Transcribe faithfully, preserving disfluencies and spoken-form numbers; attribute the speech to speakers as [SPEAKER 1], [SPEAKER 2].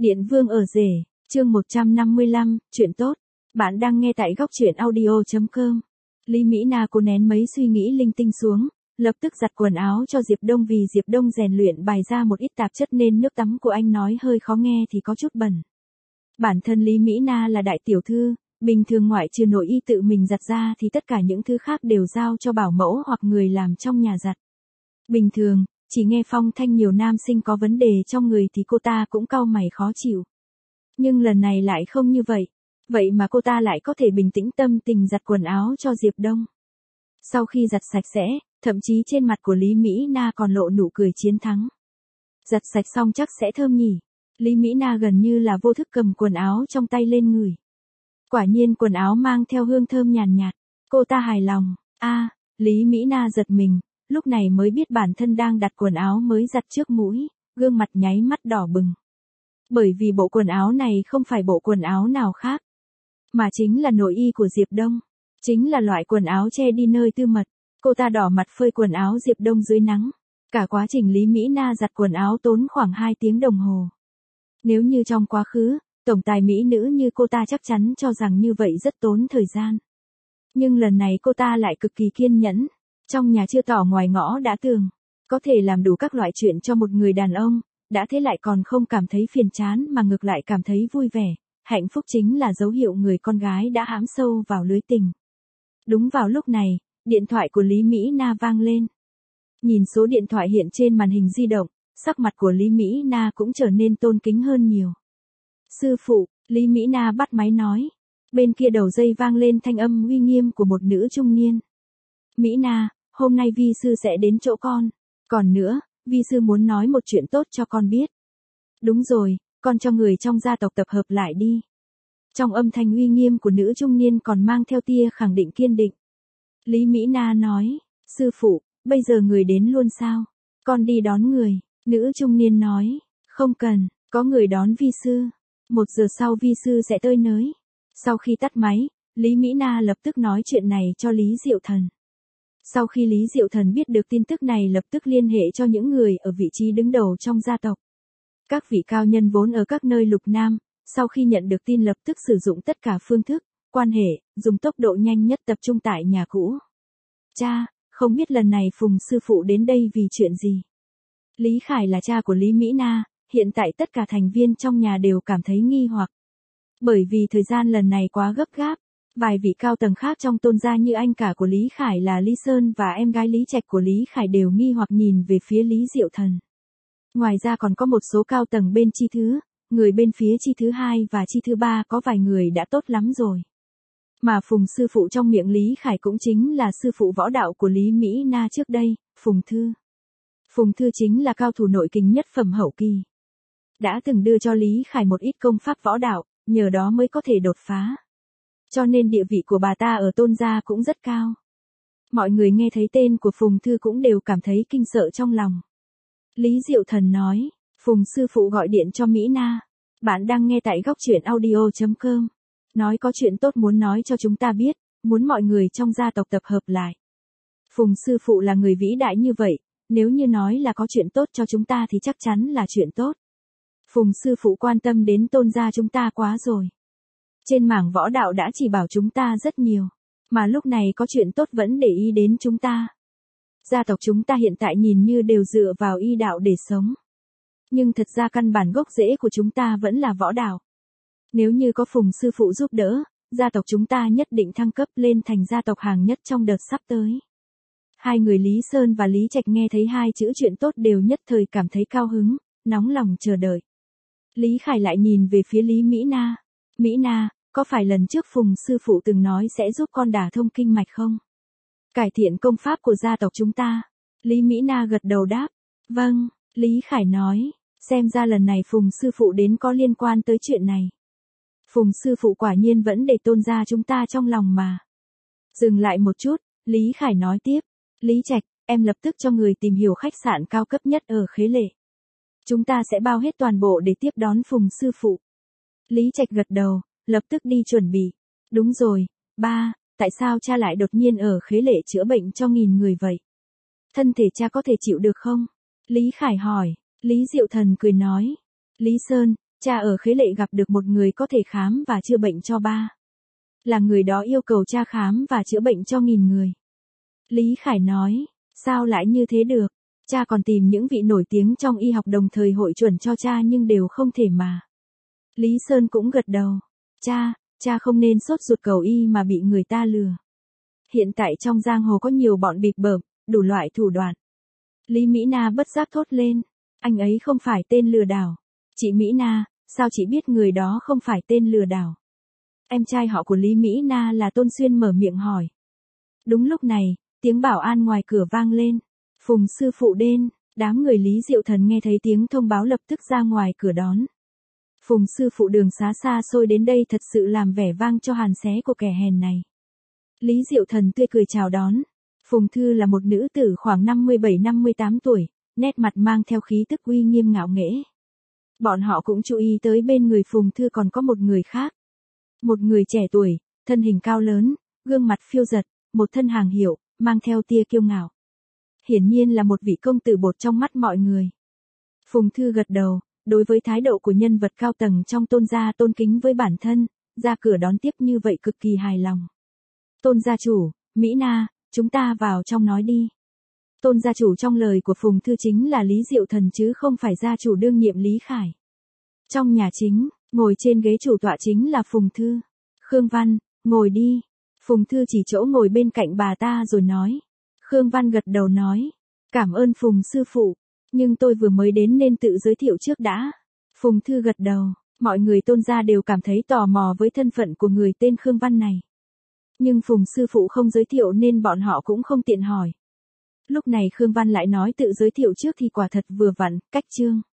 [SPEAKER 1] Điện Vương ở rể, chương một trăm năm mươi lăm, chuyện tốt. Bạn đang nghe tại góc truyện audio chấm com. Lý Mỹ Na cố nén mấy suy nghĩ linh tinh xuống, lập tức giặt quần áo cho Diệp Đông vì Diệp Đông rèn luyện bài ra một ít tạp chất nên nước tắm của anh nói hơi khó nghe thì có chút bẩn. Bản thân Lý Mỹ Na là đại tiểu thư, bình thường ngoại trừ nội y tự mình giặt ra thì tất cả những thứ khác đều giao cho bảo mẫu hoặc người làm trong nhà giặt. Bình thường, chỉ nghe phong thanh nhiều nam sinh có vấn đề trong người thì cô ta cũng cau mày khó chịu. Nhưng lần này lại không như vậy. Vậy mà cô ta lại có thể bình tĩnh tâm tình giặt quần áo cho Diệp Đông. Sau khi giặt sạch sẽ, thậm chí trên mặt của Lý Mỹ Na còn lộ nụ cười chiến thắng. Giặt sạch xong chắc sẽ thơm nhỉ. Lý Mỹ Na gần như là vô thức cầm quần áo trong tay lên ngửi. Quả nhiên quần áo mang theo hương thơm nhàn nhạt, nhạt. Cô ta hài lòng. A, à, Lý Mỹ Na giật mình, lúc này mới biết bản thân đang đặt quần áo mới giặt trước mũi, gương mặt nháy mắt đỏ bừng. Bởi vì bộ quần áo này không phải bộ quần áo nào khác, mà chính là nội y của Diệp Đông. Chính là loại quần áo che đi nơi tư mật. Cô ta đỏ mặt phơi quần áo Diệp Đông dưới nắng. Cả quá trình Lý Mỹ Na giặt quần áo tốn khoảng hai tiếng đồng hồ. Nếu như trong quá khứ, tổng tài mỹ nữ như cô ta chắc chắn cho rằng như vậy rất tốn thời gian. Nhưng lần này cô ta lại cực kỳ kiên nhẫn. Trong nhà chưa tỏ ngoài ngõ đã tường. Có thể làm đủ các loại chuyện cho một người đàn ông, đã thế lại còn không cảm thấy phiền chán mà ngược lại cảm thấy vui vẻ. Hạnh phúc chính là dấu hiệu người con gái đã hãm sâu vào lưới tình. Đúng vào lúc này, điện thoại của Lý Mỹ Na vang lên. Nhìn số điện thoại hiện trên màn hình di động, sắc mặt của Lý Mỹ Na cũng trở nên tôn kính hơn nhiều. Sư phụ, Lý Mỹ Na bắt máy nói. Bên kia đầu dây vang lên thanh âm uy nghiêm của một nữ trung niên. Mỹ Na, hôm nay vi sư sẽ đến chỗ con. Còn nữa, vi sư muốn nói một chuyện tốt cho con biết. Đúng rồi, con cho người trong gia tộc tập hợp lại đi. Trong âm thanh uy nghiêm của nữ trung niên còn mang theo tia khẳng định kiên định. Lý Mỹ Na nói, sư phụ, bây giờ người đến luôn sao? Con đi đón người. Nữ trung niên nói, không cần, có người đón vi sư. Một giờ sau vi sư sẽ tới nơi. Sau khi tắt máy, Lý Mỹ Na lập tức nói chuyện này cho Lý Diệu Thần. Sau khi Lý Diệu Thần biết được tin tức này lập tức liên hệ cho những người ở vị trí đứng đầu trong gia tộc. Các vị cao nhân vốn ở các nơi lục nam, sau khi nhận được tin lập tức sử dụng tất cả phương thức, quan hệ, dùng tốc độ nhanh nhất tập trung tại nhà cũ. Cha, không biết lần này Phùng sư phụ đến đây vì chuyện gì? Lý Khải là cha của Lý Mỹ Na, hiện tại tất cả thành viên trong nhà đều cảm thấy nghi hoặc. Bởi vì thời gian lần này quá gấp gáp, vài vị cao tầng khác trong tôn gia như anh cả của Lý Khải là Lý Sơn và em gái Lý Trạch của Lý Khải đều nghi hoặc nhìn về phía Lý Diệu Thần. Ngoài ra còn có một số cao tầng bên chi thứ, người bên phía chi thứ hai và chi thứ ba có vài người đã tốt lắm rồi. Mà Phùng sư phụ trong miệng Lý Khải cũng chính là sư phụ võ đạo của Lý Mỹ Na trước đây, Phùng Thư. Phùng Thư chính là cao thủ nội kình nhất phẩm hậu kỳ. Đã từng đưa cho Lý Khải một ít công pháp võ đạo, nhờ đó mới có thể đột phá. Cho nên địa vị của bà ta ở tôn gia cũng rất cao. Mọi người nghe thấy tên của Phùng Thư cũng đều cảm thấy kinh sợ trong lòng. Lý Diệu Thần nói, Phùng sư phụ gọi điện cho Mỹ Na. Bạn đang nghe tại góc truyện audio chấm com. Nói có chuyện tốt muốn nói cho chúng ta biết, muốn mọi người trong gia tộc tập hợp lại. Phùng sư phụ là người vĩ đại như vậy, nếu như nói là có chuyện tốt cho chúng ta thì chắc chắn là chuyện tốt. Phùng sư phụ quan tâm đến tôn gia chúng ta quá rồi. Trên mảng võ đạo đã chỉ bảo chúng ta rất nhiều, mà lúc này có chuyện tốt vẫn để ý đến chúng ta. Gia tộc chúng ta hiện tại nhìn như đều dựa vào y đạo để sống. Nhưng thật ra căn bản gốc rễ của chúng ta vẫn là võ đạo. Nếu như có Phùng sư phụ giúp đỡ, gia tộc chúng ta nhất định thăng cấp lên thành gia tộc hàng nhất trong đợt sắp tới. Hai người Lý Sơn và Lý Trạch nghe thấy hai chữ chuyện tốt đều nhất thời cảm thấy cao hứng, nóng lòng chờ đợi. Lý Khải lại nhìn về phía Lý Mỹ Na. Mỹ Na, có phải lần trước Phùng sư phụ từng nói sẽ giúp con đả thông kinh mạch không? Cải thiện công pháp của gia tộc chúng ta. Lý Mỹ Na gật đầu đáp. Vâng, Lý Khải nói, xem ra lần này Phùng sư phụ đến có liên quan tới chuyện này. Phùng sư phụ quả nhiên vẫn để tôn gia chúng ta trong lòng mà. Dừng lại một chút, Lý Khải nói tiếp. Lý Trạch, em lập tức cho người tìm hiểu khách sạn cao cấp nhất ở Khế Lệ. Chúng ta sẽ bao hết toàn bộ để tiếp đón Phùng sư phụ. Lý Trạch gật đầu, lập tức đi chuẩn bị. Đúng rồi, ba, tại sao cha lại đột nhiên ở Khế Lệ chữa bệnh cho nghìn người vậy? Thân thể cha có thể chịu được không? Lý Khải hỏi. Lý Diệu Thần cười nói. Lý Sơn, Cha ở Khế Lệ gặp được một người có thể khám và chữa bệnh cho ba. Là người đó yêu cầu cha khám và chữa bệnh cho nghìn người. Lý Khải nói, sao lại như thế được? Cha còn tìm những vị nổi tiếng trong y học đồng thời hội chuẩn cho cha nhưng đều không thể mà. Lý Sơn cũng gật đầu. Cha, cha không nên sốt ruột cầu y mà bị người ta lừa. Hiện tại trong giang hồ có nhiều bọn bịp bợm, đủ loại thủ đoạn. Lý Mỹ Na bất giác thốt lên. Anh ấy không phải tên lừa đảo. Chị Mỹ Na, sao chị biết người đó không phải tên lừa đảo? Em trai họ của Lý Mỹ Na là Tôn Xuyên mở miệng hỏi. Đúng lúc này, tiếng bảo an ngoài cửa vang lên. Phùng sư phụ đến, đám người Lý Diệu Thần nghe thấy tiếng thông báo lập tức ra ngoài cửa đón. Phùng sư phụ đường xá xa xôi đến đây thật sự làm vẻ vang cho hàn xé của kẻ hèn này. Lý Diệu Thần tươi cười chào đón. Phùng Thư là một nữ tử khoảng năm mươi bảy năm mươi tám tuổi, nét mặt mang theo khí tức uy nghiêm ngạo nghễ. Bọn họ cũng chú ý tới bên người Phùng Thư còn có một người khác. Một người trẻ tuổi, thân hình cao lớn, gương mặt phiêu giật, một thân hàng hiệu, mang theo tia kiêu ngạo. Hiển nhiên là một vị công tử bột trong mắt mọi người. Phùng Thư gật đầu, đối với thái độ của nhân vật cao tầng trong Tôn gia tôn kính với bản thân, ra cửa đón tiếp như vậy cực kỳ hài lòng. Tôn gia chủ, Mỹ Na, chúng ta vào trong nói đi. Tôn gia chủ trong lời của Phùng Thư chính là Lý Diệu Thần chứ không phải gia chủ đương nhiệm Lý Khải. Trong nhà chính, ngồi trên ghế chủ tọa chính là Phùng Thư. Khương Văn, ngồi đi. Phùng Thư chỉ chỗ ngồi bên cạnh bà ta rồi nói. Khương Văn gật đầu nói. Cảm ơn Phùng sư phụ. Nhưng tôi vừa mới đến nên tự giới thiệu trước đã. Phùng Thư gật đầu. Mọi người Tôn gia đều cảm thấy tò mò với thân phận của người tên Khương Văn này. Nhưng Phùng sư phụ không giới thiệu nên bọn họ cũng không tiện hỏi. Lúc này Khương Văn lại nói tự giới thiệu trước thì quả thật vừa vặn, cách chương.